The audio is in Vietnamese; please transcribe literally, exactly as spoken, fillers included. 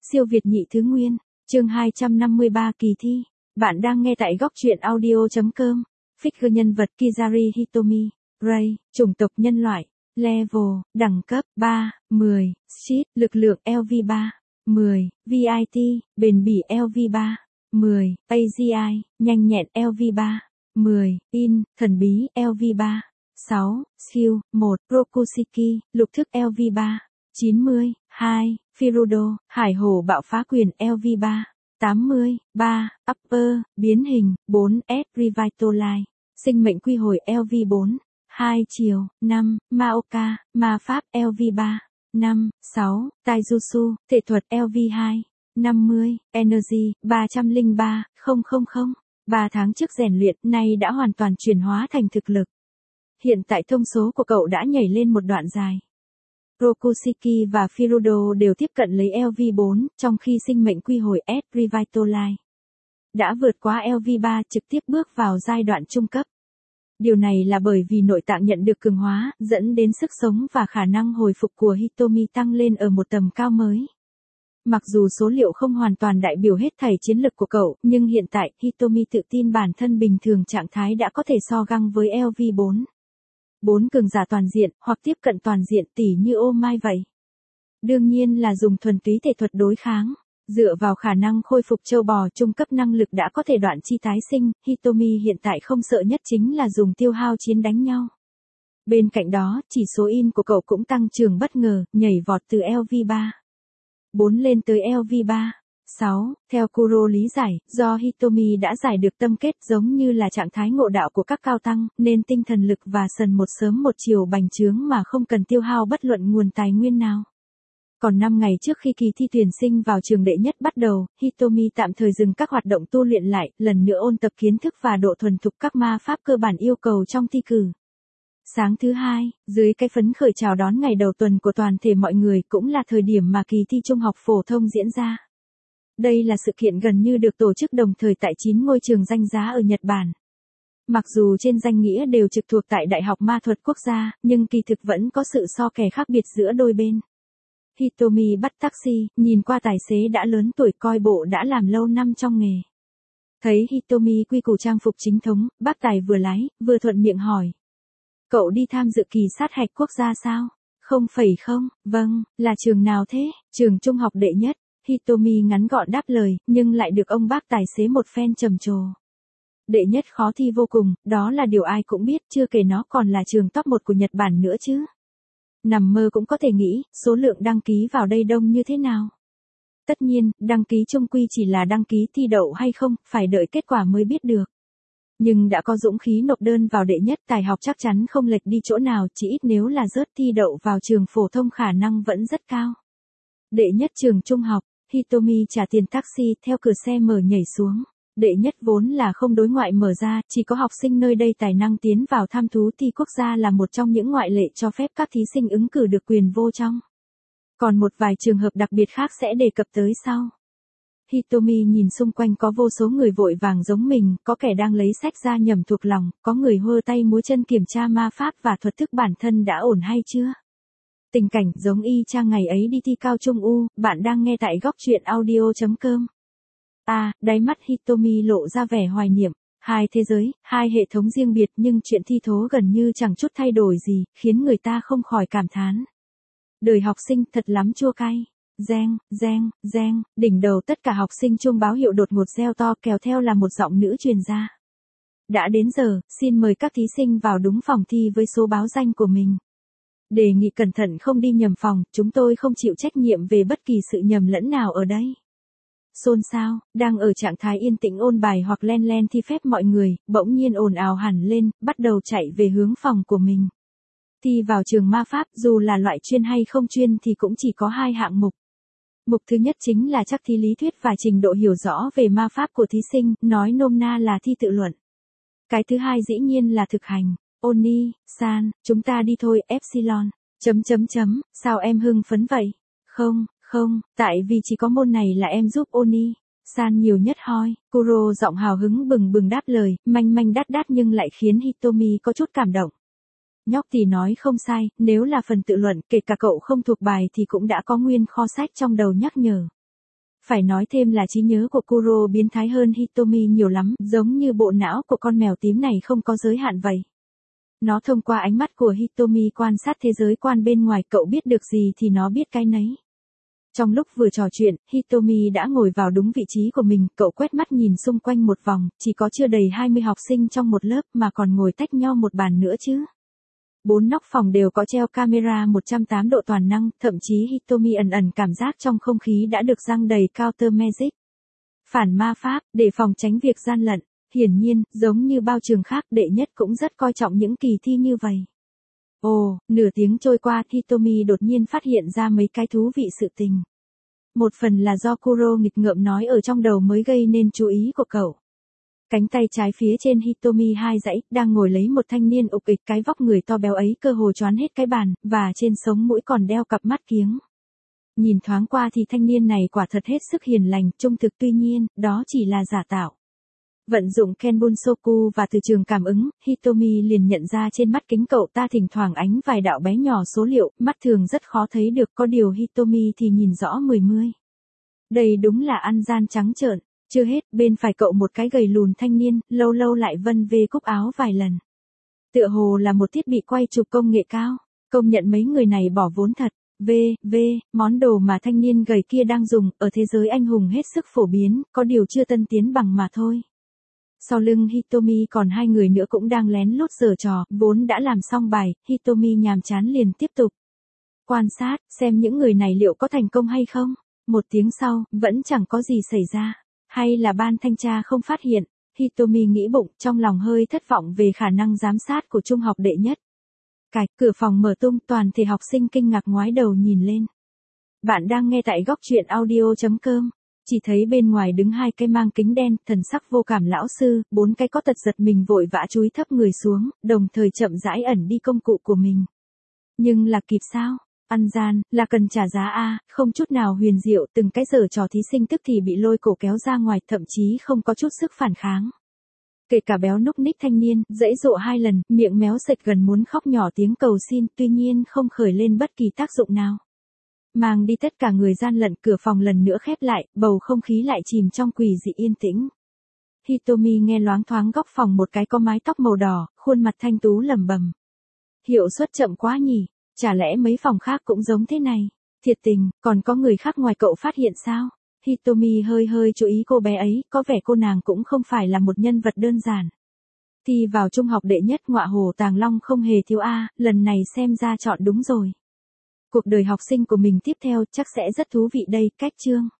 Siêu Việt nhị thứ nguyên, chương hai trăm năm mươi ba kỳ thi. Bạn đang nghe tại góc truyện audio.com. Figure nhân vật Kizari Hitomi, Ray, chủng tộc nhân loại, Level, đẳng cấp ba, mười, Sheet, lực lượng L V ba, mười, vê i tê, bền bỉ L V ba, mười, a giê i, nhanh nhẹn L V ba, mười, In, thần bí L V ba, sáu, Skill, một, Rokushiki, lục thức L V ba, chín mươi, hai, Firudo, hải hổ bạo phá quyền L V ba, tám mươi, ba, Upper, biến hình, bốn S, Revitalize, sinh mệnh quy hồi L V bốn, hai chiều, năm, Maoka, ma pháp L V ba, năm, sáu, Taijutsu, thể thuật L V hai, năm mươi, Energy, ba không ba, không không không, ba tháng trước rèn luyện, nay đã hoàn toàn chuyển hóa thành thực lực. Hiện tại thông số của cậu đã nhảy lên một đoạn dài. Rokushiki và Firudo đều tiếp cận lấy L V bốn, trong khi sinh mệnh quy hồi S, Revitalize đã vượt qua L V ba, trực tiếp bước vào giai đoạn trung cấp. Điều này là bởi vì nội tạng nhận được cường hóa, dẫn đến sức sống và khả năng hồi phục của Hitomi tăng lên ở một tầm cao mới. Mặc dù số liệu không hoàn toàn đại biểu hết thảy chiến lực của cậu, nhưng hiện tại, Hitomi tự tin bản thân bình thường trạng thái đã có thể so găng với L V bốn. bốn cường giả toàn diện, hoặc tiếp cận toàn diện tỉ như ô mai vậy. Đương nhiên là dùng thuần túy thể thuật đối kháng. Dựa vào khả năng khôi phục châu bò trung cấp năng lực đã có thể đoạn chi tái sinh, Hitomi hiện tại không sợ nhất chính là dùng tiêu hao chiến đánh nhau. Bên cạnh đó, chỉ số in của cậu cũng tăng trưởng bất ngờ, nhảy vọt từ L V ba, bốn lên tới L V ba, sáu, theo Kuro lý giải, do Hitomi đã giải được tâm kết giống như là trạng thái ngộ đạo của các cao tăng, nên tinh thần lực và sần một sớm một chiều bành trướng mà không cần tiêu hao bất luận nguồn tài nguyên nào. Còn năm ngày trước khi kỳ thi tuyển sinh vào trường đệ nhất bắt đầu, Hitomi tạm thời dừng các hoạt động tu luyện lại, lần nữa ôn tập kiến thức và độ thuần thục các ma pháp cơ bản yêu cầu trong thi cử. Sáng thứ hai, dưới cái phấn khởi chào đón ngày đầu tuần của toàn thể mọi người cũng là thời điểm mà kỳ thi trung học phổ thông diễn ra. Đây là sự kiện gần như được tổ chức đồng thời tại chín ngôi trường danh giá ở Nhật Bản. Mặc dù trên danh nghĩa đều trực thuộc tại Đại học Ma thuật Quốc gia, nhưng kỳ thực vẫn có sự so kè khác biệt giữa đôi bên. Hitomi bắt taxi, nhìn qua tài xế đã lớn tuổi coi bộ đã làm lâu năm trong nghề. Thấy Hitomi quy củ trang phục chính thống, bác tài vừa lái, vừa thuận miệng hỏi. Cậu đi tham dự kỳ sát hạch quốc gia sao? Không phẩy không, vâng, là trường nào thế? Trường trung học đệ nhất. Hitomi ngắn gọn đáp lời, nhưng lại được ông bác tài xế một phen trầm trồ. Đệ nhất khó thi vô cùng, đó là điều ai cũng biết, chưa kể nó còn là trường top một của Nhật Bản nữa chứ. Nằm mơ cũng có thể nghĩ, số lượng đăng ký vào đây đông như thế nào. Tất nhiên, đăng ký chung quy chỉ là đăng ký thi đậu hay không, phải đợi kết quả mới biết được. Nhưng đã có dũng khí nộp đơn vào đệ nhất, tài học chắc chắn không lệch đi chỗ nào, chỉ ít nếu là rớt thi đậu vào trường phổ thông khả năng vẫn rất cao. Đệ nhất trường trung học, Hitomi trả tiền taxi, theo cửa xe mở nhảy xuống. Đệ nhất vốn là không đối ngoại mở ra, chỉ có học sinh nơi đây tài năng tiến vào tham thú thi quốc gia là một trong những ngoại lệ cho phép các thí sinh ứng cử được quyền vô trong. Còn một vài trường hợp đặc biệt khác sẽ đề cập tới sau. Hitomi nhìn xung quanh có vô số người vội vàng giống mình, có kẻ đang lấy sách ra nhẩm thuộc lòng, có người hơ tay múa chân kiểm tra ma pháp và thuật thức bản thân đã ổn hay chưa. Tình cảnh giống y chang ngày ấy đi thi cao trung U, bạn đang nghe tại góc truyện audio.com. À, đáy mắt Hitomi lộ ra vẻ hoài niệm, hai thế giới, hai hệ thống riêng biệt nhưng chuyện thi thố gần như chẳng chút thay đổi gì, khiến người ta không khỏi cảm thán. Đời học sinh thật lắm chua cay. Reng, reng, reng, đỉnh đầu tất cả học sinh chuông báo hiệu đột ngột reo to kéo theo là một giọng nữ truyền ra. Đã đến giờ, xin mời các thí sinh vào đúng phòng thi với số báo danh của mình. Đề nghị cẩn thận không đi nhầm phòng, chúng tôi không chịu trách nhiệm về bất kỳ sự nhầm lẫn nào ở đây. Xôn xao, đang ở trạng thái yên tĩnh ôn bài hoặc len len thi phép mọi người, bỗng nhiên ồn ào hẳn lên, bắt đầu chạy về hướng phòng của mình. Thi vào trường ma pháp, dù là loại chuyên hay không chuyên thì cũng chỉ có hai hạng mục. Mục thứ nhất chính là chắc thi lý thuyết và trình độ hiểu rõ về ma pháp của thí sinh, nói nôm na là thi tự luận. Cái thứ hai dĩ nhiên là thực hành. Oni, san, chúng ta đi thôi, epsilon, chấm chấm chấm, sao em hưng phấn vậy? Không, không, tại vì chỉ có môn này là em giúp Oni, san nhiều nhất hoi. Kuro giọng hào hứng bừng bừng đáp lời, manh manh đắt đắt nhưng lại khiến Hitomi có chút cảm động. Nhóc thì nói không sai, nếu là phần tự luận, kể cả cậu không thuộc bài thì cũng đã có nguyên kho sách trong đầu nhắc nhở. Phải nói thêm là trí nhớ của Kuro biến thái hơn Hitomi nhiều lắm, giống như bộ não của con mèo tím này không có giới hạn vậy. Nó thông qua ánh mắt của Hitomi quan sát thế giới quan bên ngoài, cậu biết được gì thì nó biết cái nấy. Trong lúc vừa trò chuyện, Hitomi đã ngồi vào đúng vị trí của mình, cậu quét mắt nhìn xung quanh một vòng, chỉ có chưa đầy hai mươi học sinh trong một lớp mà còn ngồi tách nhau một bàn nữa chứ. Bốn nóc phòng đều có treo camera một trăm tám mươi độ toàn năng, thậm chí Hitomi ẩn ẩn cảm giác trong không khí đã được răng đầy counter magic. Phản ma pháp, để phòng tránh việc gian lận. Hiển nhiên, giống như bao trường khác, đệ nhất cũng rất coi trọng những kỳ thi như vậy. Ồ, nửa tiếng trôi qua, Hitomi đột nhiên phát hiện ra mấy cái thú vị sự tình. Một phần là do Kuro nghịch ngợm nói ở trong đầu mới gây nên chú ý của cậu. Cánh tay trái phía trên Hitomi hai dãy, đang ngồi lấy một thanh niên ục ịch, cái vóc người to béo ấy cơ hồ choán hết cái bàn, và trên sống mũi còn đeo cặp mắt kiếng. Nhìn thoáng qua thì thanh niên này quả thật hết sức hiền lành, trung thực, tuy nhiên, đó chỉ là giả tạo. Vận dụng Kenbunsoku và từ trường cảm ứng, Hitomi liền nhận ra trên mắt kính cậu ta thỉnh thoảng ánh vài đạo bé nhỏ số liệu, mắt thường rất khó thấy được, có điều Hitomi thì nhìn rõ mười mươi. Đây đúng là ăn gian trắng trợn. Chưa hết, bên phải cậu một cái gầy lùn thanh niên, lâu lâu lại vân vê cúc áo vài lần. Tựa hồ là một thiết bị quay chụp công nghệ cao, công nhận mấy người này bỏ vốn thật. V, V, món đồ mà thanh niên gầy kia đang dùng, ở thế giới anh hùng hết sức phổ biến, có điều chưa tân tiến bằng mà thôi. Sau lưng Hitomi còn hai người nữa cũng đang lén lút giở trò, vốn đã làm xong bài, Hitomi nhàm chán liền tiếp tục quan sát, xem những người này liệu có thành công hay không. Một tiếng sau, vẫn chẳng có gì xảy ra. Hay là ban thanh tra không phát hiện, Hitomi nghĩ bụng, trong lòng hơi thất vọng về khả năng giám sát của trung học đệ nhất. Cạch, cửa phòng mở tung, toàn thể học sinh kinh ngạc ngoái đầu nhìn lên. Bạn đang nghe tại góc truyện audio chấm com. Chỉ thấy bên ngoài đứng hai cái mang kính đen, thần sắc vô cảm lão sư, bốn cái có tật giật mình vội vã chúi thấp người xuống, đồng thời chậm rãi ẩn đi công cụ của mình. Nhưng là kịp sao? Ăn gian, là cần trả giá a, không chút nào huyền diệu, từng cái giở trò thí sinh tức thì bị lôi cổ kéo ra ngoài, thậm chí không có chút sức phản kháng. Kể cả béo núc ních thanh niên, dãy dụ hai lần, miệng méo sệt gần muốn khóc nhỏ tiếng cầu xin, tuy nhiên không khởi lên bất kỳ tác dụng nào. Mang đi tất cả người gian lận, cửa phòng lần nữa khép lại, bầu không khí lại chìm trong quỷ dị yên tĩnh. Hitomi nghe loáng thoáng góc phòng một cái có mái tóc màu đỏ, khuôn mặt thanh tú lẩm bẩm. Hiệu suất chậm quá nhỉ, chả lẽ mấy phòng khác cũng giống thế này? Thiệt tình, còn có người khác ngoài cậu phát hiện sao? Hitomi hơi hơi chú ý cô bé ấy, có vẻ cô nàng cũng không phải là một nhân vật đơn giản. Thi vào trung học đệ nhất ngọa hồ Tàng Long không hề thiếu a, lần này xem ra chọn đúng rồi. Cuộc đời học sinh của mình tiếp theo chắc sẽ rất thú vị đây, cách chương.